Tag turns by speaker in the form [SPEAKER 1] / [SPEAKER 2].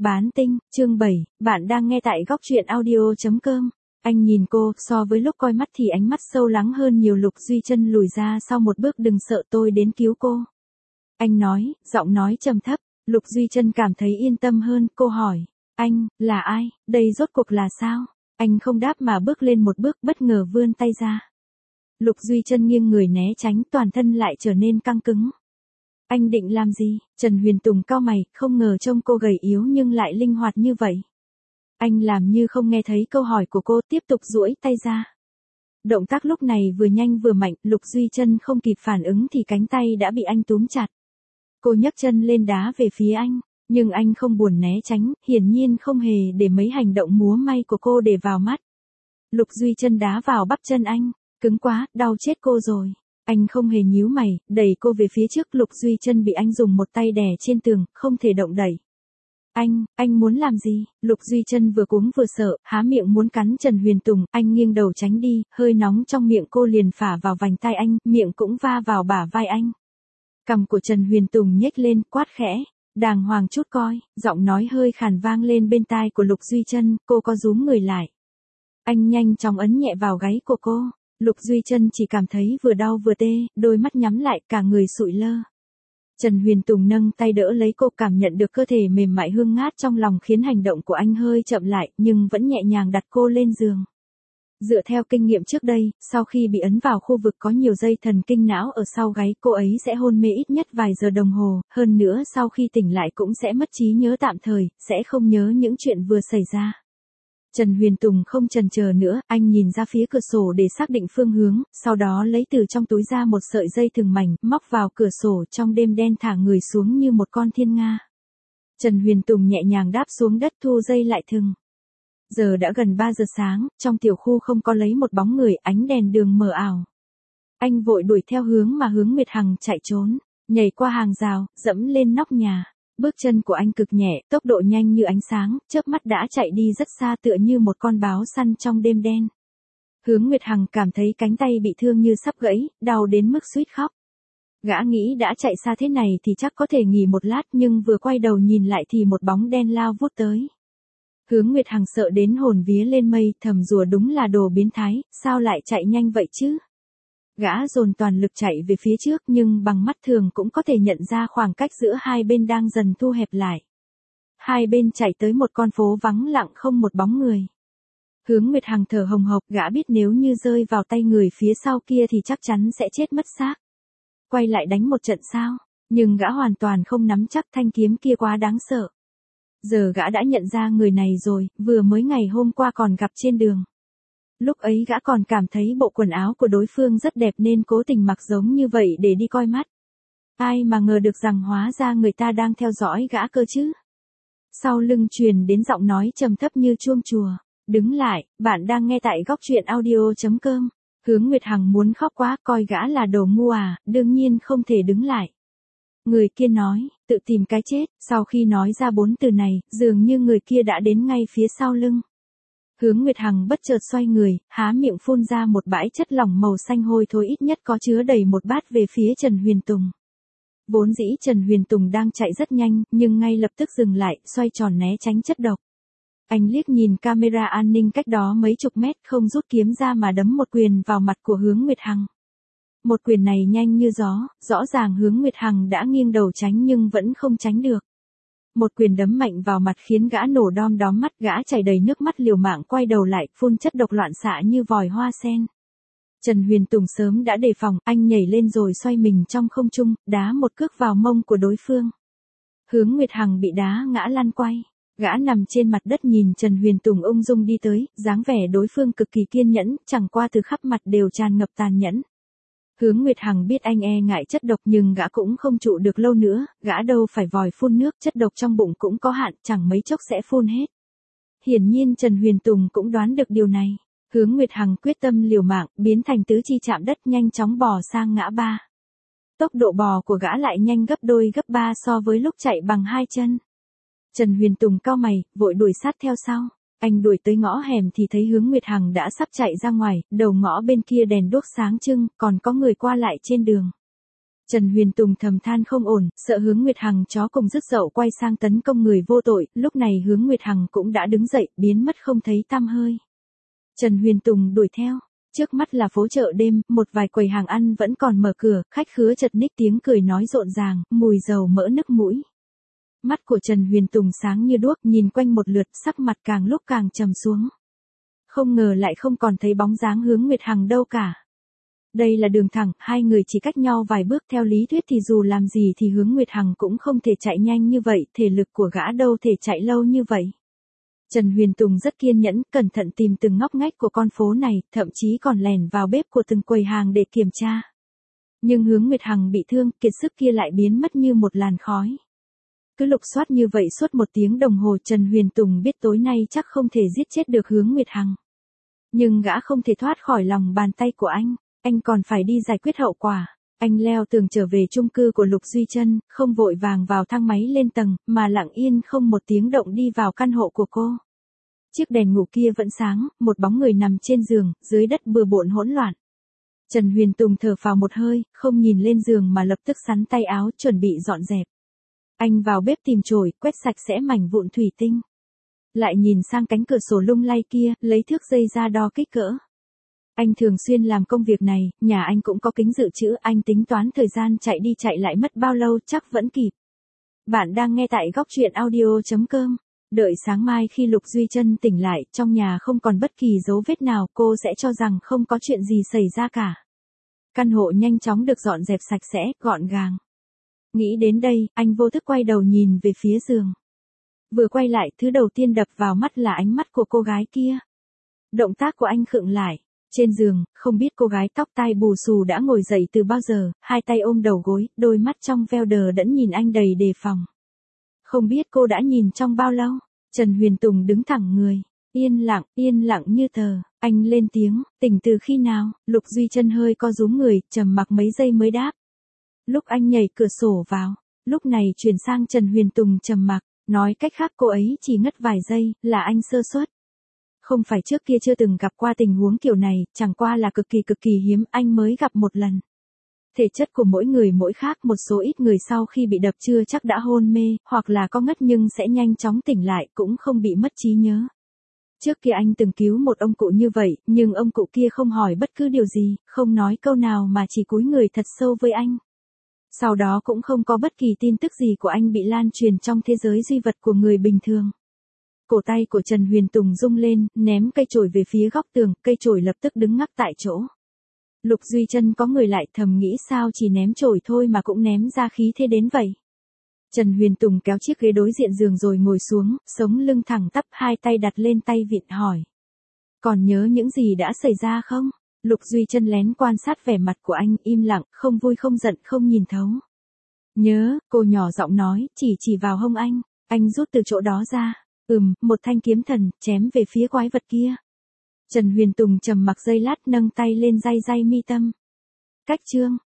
[SPEAKER 1] Bán tinh, chương 7, bạn đang nghe tại góc truyện audio.com. Anh nhìn cô, so với lúc coi mắt thì ánh mắt sâu lắng hơn nhiều. Lục Duy Chân lùi ra sau một bước. Đừng sợ, tôi đến cứu cô. Anh nói, giọng nói trầm thấp. Lục Duy Chân cảm thấy yên tâm hơn. Cô hỏi, anh, là ai, đây rốt cuộc là sao? Anh không đáp mà bước lên một bước, bất ngờ vươn tay ra. Lục Duy Chân nghiêng người né tránh, toàn thân lại trở nên căng cứng. Anh định làm gì? Trần Huyền Tùng cau mày, không ngờ trông cô gầy yếu nhưng lại linh hoạt như vậy. Anh làm như không nghe thấy câu hỏi của cô, tiếp tục duỗi tay ra. Động tác lúc này vừa nhanh vừa mạnh, Lục Duy Chân không kịp phản ứng thì cánh tay đã bị anh túm chặt. Cô nhấc chân lên đá về phía anh, nhưng anh không buồn né tránh, hiển nhiên không hề để mấy hành động múa may của cô để vào mắt. Lục Duy Chân đá vào bắp chân anh, cứng quá, đau chết cô rồi. Anh không hề nhíu mày, đẩy cô về phía trước. Lục Duy Chân bị anh dùng một tay đè trên tường, không thể động đậy. Anh muốn làm gì? Lục Duy Chân vừa cuống vừa sợ, há miệng muốn cắn Trần Huyền Tùng. Anh nghiêng đầu tránh đi, hơi nóng trong miệng cô liền phả vào vành tai anh, miệng cũng va vào bả vai anh. Cằm của Trần Huyền Tùng nhếch lên, quát khẽ, đàng hoàng chút coi. Giọng nói hơi khàn vang lên bên tai của Lục Duy Chân. Cô có rúm người lại. Anh nhanh chóng ấn nhẹ vào gáy của cô. Lục Duy Chân chỉ cảm thấy vừa đau vừa tê, đôi mắt nhắm lại, cả người sụi lơ. Trần Huyền Tùng nâng tay đỡ lấy cô, cảm nhận được cơ thể mềm mại hương ngát trong lòng khiến hành động của anh hơi chậm lại, nhưng vẫn nhẹ nhàng đặt cô lên giường. Dựa theo kinh nghiệm trước đây, sau khi bị ấn vào khu vực có nhiều dây thần kinh não ở sau gáy, cô ấy sẽ hôn mê ít nhất vài giờ đồng hồ, hơn nữa sau khi tỉnh lại cũng sẽ mất trí nhớ tạm thời, sẽ không nhớ những chuyện vừa xảy ra. Trần Huyền Tùng không chần chờ nữa, anh nhìn ra phía cửa sổ để xác định phương hướng, sau đó lấy từ trong túi ra một sợi dây thừng mảnh, móc vào cửa sổ, trong đêm đen thả người xuống như một con thiên nga. Trần Huyền Tùng nhẹ nhàng đáp xuống đất, thu dây lại thừng. Giờ đã gần 3 giờ sáng, trong tiểu khu không có lấy một bóng người, ánh đèn đường mờ ảo. Anh vội đuổi theo hướng mà Hướng Nguyệt Hằng chạy trốn, nhảy qua hàng rào, dẫm lên nóc nhà. Bước chân của anh cực nhẹ, tốc độ nhanh như ánh sáng, chớp mắt đã chạy đi rất xa, tựa như một con báo săn trong đêm đen. Hướng Nguyệt Hằng cảm thấy cánh tay bị thương như sắp gãy, đau đến mức suýt khóc. Gã nghĩ đã chạy xa thế này thì chắc có thể nghỉ một lát, nhưng vừa quay đầu nhìn lại thì một bóng đen lao vút tới. Hướng Nguyệt Hằng sợ đến hồn vía lên mây, thầm rủa đúng là đồ biến thái, sao lại chạy nhanh vậy chứ? Gã dồn toàn lực chạy về phía trước, nhưng bằng mắt thường cũng có thể nhận ra khoảng cách giữa hai bên đang dần thu hẹp lại. Hai bên chạy tới một con phố vắng lặng không một bóng người. Hướng Nguyệt Hằng thở hồng hộc, gã biết nếu như rơi vào tay người phía sau kia thì chắc chắn sẽ chết mất xác. Quay lại đánh một trận sao? Nhưng gã hoàn toàn không nắm chắc, thanh kiếm kia quá đáng sợ. Giờ gã đã nhận ra người này rồi, vừa mới ngày hôm qua còn gặp trên đường. Lúc ấy gã còn cảm thấy bộ quần áo của đối phương rất đẹp nên cố tình mặc giống như vậy để đi coi mắt. Ai mà ngờ được rằng hóa ra người ta đang theo dõi gã cơ chứ. Sau lưng truyền đến giọng nói trầm thấp như chuông chùa. Đứng lại, bạn đang nghe tại góc truyện audio.com. Hướng Nguyệt Hằng muốn khóc quá, coi gã là đồ ngu à, đương nhiên không thể đứng lại. Người kia nói, tự tìm cái chết. Sau khi nói ra 4 từ này, dường như người kia đã đến ngay phía sau lưng. Hướng Nguyệt Hằng bất chợt xoay người, há miệng phun ra một bãi chất lỏng màu xanh hôi thối, ít nhất có chứa đầy một bát, về phía Trần Huyền Tùng. Vốn dĩ Trần Huyền Tùng đang chạy rất nhanh, nhưng ngay lập tức dừng lại, xoay tròn né tránh chất độc. Anh liếc nhìn camera an ninh cách đó mấy chục mét, không rút kiếm ra mà đấm một quyền vào mặt của Hướng Nguyệt Hằng. Một quyền này nhanh như gió, rõ ràng Hướng Nguyệt Hằng đã nghiêng đầu tránh nhưng vẫn không tránh được. Một quyền đấm mạnh vào mặt khiến gã nổ đom đóm mắt, gã chảy đầy nước mắt liều mạng quay đầu lại, phun chất độc loạn xạ như vòi hoa sen. Trần Huyền Tùng sớm đã đề phòng, anh nhảy lên rồi xoay mình trong không trung, đá một cước vào mông của đối phương. Hướng Nguyệt Hằng bị đá ngã lăn quay. Gã nằm trên mặt đất nhìn Trần Huyền Tùng ung dung đi tới, dáng vẻ đối phương cực kỳ kiên nhẫn, chẳng qua từ khắp mặt đều tràn ngập tàn nhẫn. Hướng Nguyệt Hằng biết anh e ngại chất độc nhưng gã cũng không trụ được lâu nữa, gã đâu phải vòi phun nước, chất độc trong bụng cũng có hạn, chẳng mấy chốc sẽ phun hết. Hiển nhiên Trần Huyền Tùng cũng đoán được điều này. Hướng Nguyệt Hằng quyết tâm liều mạng, biến thành tứ chi chạm đất, nhanh chóng bò sang ngã ba. Tốc độ bò của gã lại nhanh gấp đôi gấp ba so với lúc chạy bằng hai chân. Trần Huyền Tùng cau mày, vội đuổi sát theo sau. Anh đuổi tới ngõ hẻm thì thấy Hướng Nguyệt Hằng đã sắp chạy ra ngoài, đầu ngõ bên kia đèn đuốc sáng trưng, còn có người qua lại trên đường. Trần Huyền Tùng thầm than không ổn, sợ Hướng Nguyệt Hằng chó cùng dứt dậu quay sang tấn công người vô tội, lúc này Hướng Nguyệt Hằng cũng đã đứng dậy, biến mất không thấy tăm hơi. Trần Huyền Tùng đuổi theo, trước mắt là phố chợ đêm, một vài quầy hàng ăn vẫn còn mở cửa, khách khứa chật ních tiếng cười nói rộn ràng, mùi dầu mỡ nức mũi. Mắt của Trần Huyền Tùng sáng như đuốc, nhìn quanh một lượt, sắc mặt càng lúc càng trầm xuống. Không ngờ lại không còn thấy bóng dáng Hướng Nguyệt Hằng đâu cả. Đây là đường thẳng, hai người chỉ cách nhau vài bước, theo lý thuyết thì dù làm gì thì Hướng Nguyệt Hằng cũng không thể chạy nhanh như vậy, thể lực của gã đâu thể chạy lâu như vậy. Trần Huyền Tùng rất kiên nhẫn, cẩn thận tìm từng ngóc ngách của con phố này, thậm chí còn lèn vào bếp của từng quầy hàng để kiểm tra. Nhưng Hướng Nguyệt Hằng bị thương, kiệt sức kia lại biến mất như một làn khói. Cứ lục soát như vậy suốt 1 tiếng đồng hồ, Trần Huyền Tùng biết tối nay chắc không thể giết chết được Hướng Nguyệt Hằng. Nhưng gã không thể thoát khỏi lòng bàn tay của anh còn phải đi giải quyết hậu quả. Anh leo tường trở về chung cư của Lục Duy Chân, không vội vàng vào thang máy lên tầng, mà lặng yên không một tiếng động đi vào căn hộ của cô. Chiếc đèn ngủ kia vẫn sáng, một bóng người nằm trên giường, dưới đất bừa bộn hỗn loạn. Trần Huyền Tùng thở phào một hơi, không nhìn lên giường mà lập tức xắn tay áo chuẩn bị dọn dẹp. Anh vào bếp tìm chổi, quét sạch sẽ mảnh vụn thủy tinh. Lại nhìn sang cánh cửa sổ lung lay kia, lấy thước dây ra đo kích cỡ. Anh thường xuyên làm công việc này, nhà anh cũng có kính dự trữ, anh tính toán thời gian chạy đi chạy lại mất bao lâu chắc vẫn kịp. Bạn đang nghe tại góc truyện audio.com. Đợi sáng mai khi Lục Duy Chân tỉnh lại, trong nhà không còn bất kỳ dấu vết nào, cô sẽ cho rằng không có chuyện gì xảy ra cả. Căn hộ nhanh chóng được dọn dẹp sạch sẽ, gọn gàng. Nghĩ đến đây, anh vô thức quay đầu nhìn về phía giường. Vừa quay lại, thứ đầu tiên đập vào mắt là ánh mắt của cô gái kia. Động tác của anh khựng lại. Trên giường, không biết cô gái tóc tai bù xù đã ngồi dậy từ bao giờ, hai tay ôm đầu gối, đôi mắt trong veo đờ đẫn nhìn anh đầy đề phòng. Không biết cô đã nhìn trong bao lâu. Trần Huyền Tùng đứng thẳng người, yên lặng như tờ. Anh lên tiếng, tỉnh từ khi nào? Lục Duy Chân hơi co rúm người, trầm mặc mấy giây mới đáp. Lúc anh nhảy cửa sổ vào. Lúc này chuyển sang Trần Huyền Tùng trầm mặc, nói cách khác cô ấy chỉ ngất vài giây, là anh sơ suất. Không phải trước kia chưa từng gặp qua tình huống kiểu này, chẳng qua là cực kỳ hiếm, anh mới gặp một lần. Thể chất của mỗi người mỗi khác, một số ít người sau khi bị đập chưa chắc đã hôn mê, hoặc là có ngất nhưng sẽ nhanh chóng tỉnh lại, cũng không bị mất trí nhớ. Trước kia anh từng cứu một ông cụ như vậy, nhưng ông cụ kia không hỏi bất cứ điều gì, không nói câu nào mà chỉ cúi người thật sâu với anh. Sau đó cũng không có bất kỳ tin tức gì của anh bị lan truyền trong thế giới duy vật của người bình thường. Cổ tay của Trần Huyền Tùng rung lên, ném cây chổi về phía góc tường, cây chổi lập tức đứng ngắc tại chỗ. Lục Duy Chân có người lại, thầm nghĩ sao chỉ ném chổi thôi mà cũng ném ra khí thế đến vậy. Trần Huyền Tùng kéo chiếc ghế đối diện giường rồi ngồi xuống, sống lưng thẳng tắp, hai tay đặt lên tay vịn hỏi. Còn nhớ những gì đã xảy ra không? Lục Duy Chân lén quan sát vẻ mặt của anh, im lặng, không vui không giận, không nhìn thấu. Nhớ, cô nhỏ giọng nói, chỉ vào hông anh rút từ chỗ đó ra. Một thanh kiếm thần, chém về phía quái vật kia. Trần Huyền Tùng trầm mặc giây lát, nâng tay lên day mi tâm. Cách chương.